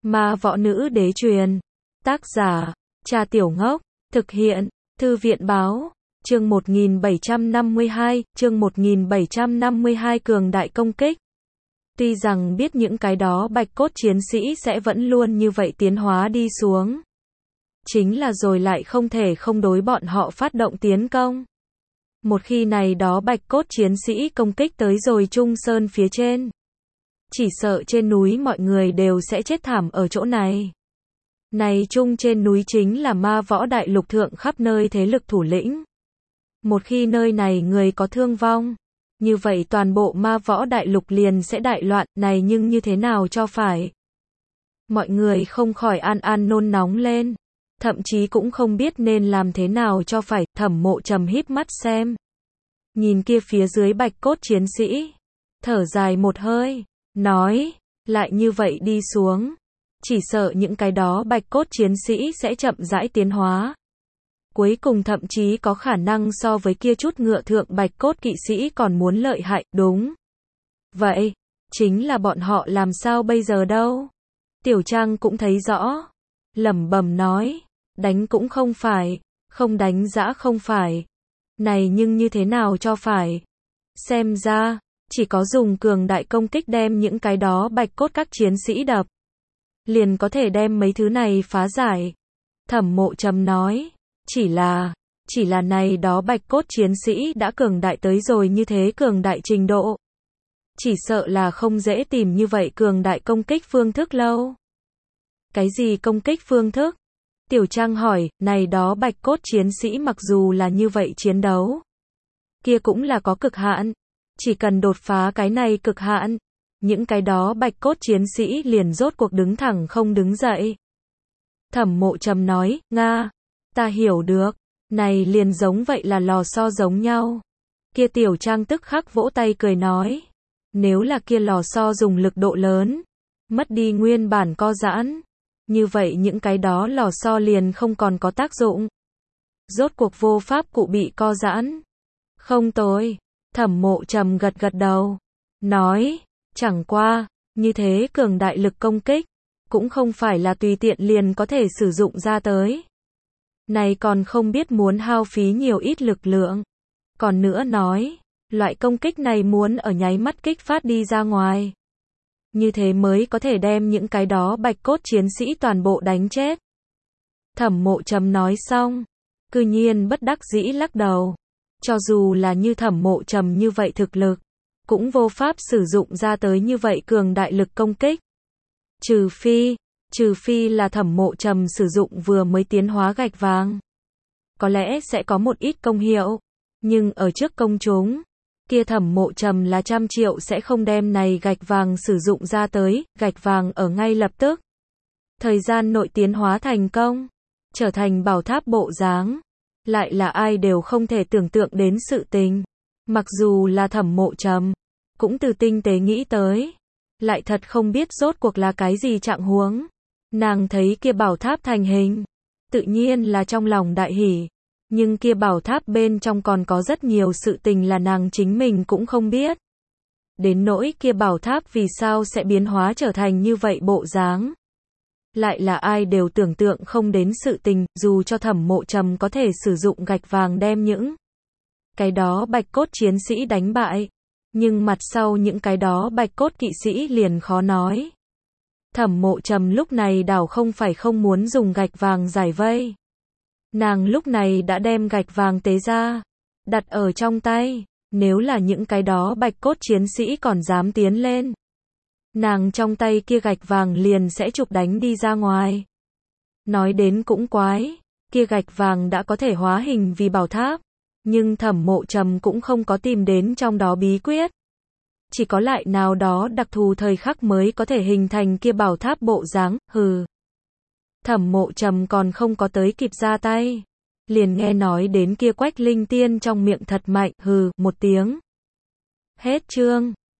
Ma võ nữ đế truyền. Tác giả, Trà Tiểu Ngốc. Thực hiện, Thư viện báo. Chương 1752, chương 1752 cường đại công kích. Tuy rằng biết những cái đó bạch cốt chiến sĩ sẽ vẫn luôn như vậy tiến hóa đi xuống. Chính là rồi lại không thể không đối bọn họ phát động tiến công. Một khi này đó bạch cốt chiến sĩ công kích tới rồi Trung Sơn phía trên. Chỉ sợ trên núi mọi người đều sẽ chết thảm ở chỗ này. Này Trung trên núi chính là ma võ đại lục thượng khắp nơi thế lực thủ lĩnh. Một khi nơi này người có thương vong, như vậy toàn bộ ma võ đại lục liền sẽ đại loạn, này nhưng như thế nào cho phải. Mọi người không khỏi an nôn nóng lên, thậm chí cũng không biết nên làm thế nào cho phải. Thẩm Mộ Trầm híp mắt xem. Nhìn kia phía dưới bạch cốt chiến sĩ, thở dài một hơi, nói, lại như vậy đi xuống, chỉ sợ những cái đó bạch cốt chiến sĩ sẽ chậm rãi tiến hóa. Cuối cùng thậm chí có khả năng so với kia chút ngựa thượng bạch cốt kỵ sĩ còn muốn lợi hại, đúng. Vậy, chính là bọn họ làm sao bây giờ đâu? Tiểu Trang cũng thấy rõ, lẩm bẩm nói, đánh cũng không phải, không đánh dã không phải. Này nhưng như thế nào cho phải? Xem ra, chỉ có dùng cường đại công kích đem những cái đó bạch cốt các chiến sĩ đập, liền có thể đem mấy thứ này phá giải. Thẩm Mộ Trầm nói, chỉ là này đó bạch cốt chiến sĩ đã cường đại tới rồi như thế cường đại trình độ. Chỉ sợ là không dễ tìm như vậy cường đại công kích phương thức lâu. Cái gì công kích phương thức? Tiểu Trang hỏi, này đó bạch cốt chiến sĩ mặc dù là như vậy chiến đấu, kia cũng là có cực hạn. Chỉ cần đột phá cái này cực hạn, những cái đó bạch cốt chiến sĩ liền rốt cuộc đứng thẳng không đứng dậy. Thẩm Mộ Trầm nói, Nga, ta hiểu được, này liền giống vậy là lò xo giống nhau. Kia Tiểu Trang tức khắc vỗ tay cười nói, nếu là kia lò xo dùng lực độ lớn, mất đi nguyên bản co giãn, như vậy những cái đó lò xo liền không còn có tác dụng. Rốt cuộc vô pháp cụ bị co giãn. Không tồi. Thẩm Mộ Trầm gật gật đầu, nói, chẳng qua, như thế cường đại lực công kích, cũng không phải là tùy tiện liền có thể sử dụng ra tới. Này còn không biết muốn hao phí nhiều ít lực lượng. Còn nữa nói, loại công kích này muốn ở nháy mắt kích phát đi ra ngoài. Như thế mới có thể đem những cái đó bạch cốt chiến sĩ toàn bộ đánh chết. Thẩm Mộ Trầm nói xong, cư nhiên bất đắc dĩ lắc đầu. Cho dù là như Thẩm Mộ Trầm như vậy thực lực, cũng vô pháp sử dụng ra tới như vậy cường đại lực công kích. Trừ phi là Thẩm Mộ Trầm sử dụng vừa mới tiến hóa gạch vàng. Có lẽ sẽ có một ít công hiệu, nhưng ở trước công chúng, kia Thẩm Mộ Trầm là 100 triệu sẽ không đem này gạch vàng sử dụng ra tới, gạch vàng ở ngay lập tức. Thời gian nội tiến hóa thành công, trở thành bảo tháp bộ dáng, lại là ai đều không thể tưởng tượng đến sự tình. Mặc dù là Thẩm Mộ Trầm, cũng từ tinh tế nghĩ tới, lại thật không biết rốt cuộc là cái gì trạng huống. Nàng thấy kia bảo tháp thành hình, tự nhiên là trong lòng đại hỉ, nhưng kia bảo tháp bên trong còn có rất nhiều sự tình là nàng chính mình cũng không biết. Đến nỗi kia bảo tháp vì sao sẽ biến hóa trở thành như vậy bộ dáng, lại là ai đều tưởng tượng không đến sự tình. Dù cho Thẩm Mộ Trầm có thể sử dụng gạch vàng đem những cái đó bạch cốt chiến sĩ đánh bại, nhưng mặt sau những cái đó bạch cốt kỵ sĩ liền khó nói. Thẩm Mộ Trầm lúc này đảo không phải không muốn dùng gạch vàng giải vây. Nàng lúc này đã đem gạch vàng tế ra, đặt ở trong tay, nếu là những cái đó bạch cốt chiến sĩ còn dám tiến lên, nàng trong tay kia gạch vàng liền sẽ chụp đánh đi ra ngoài. Nói đến cũng quái, kia gạch vàng đã có thể hóa hình vì bảo tháp, nhưng Thẩm Mộ Trầm cũng không có tìm đến trong đó bí quyết. Chỉ có lại nào đó đặc thù thời khắc mới có thể hình thành kia bảo tháp bộ dáng. Thẩm Mộ Trầm còn không có tới kịp ra tay, liền nghe nói đến kia Quách Linh Tiên trong miệng thật mạnh, một tiếng. Hết chương.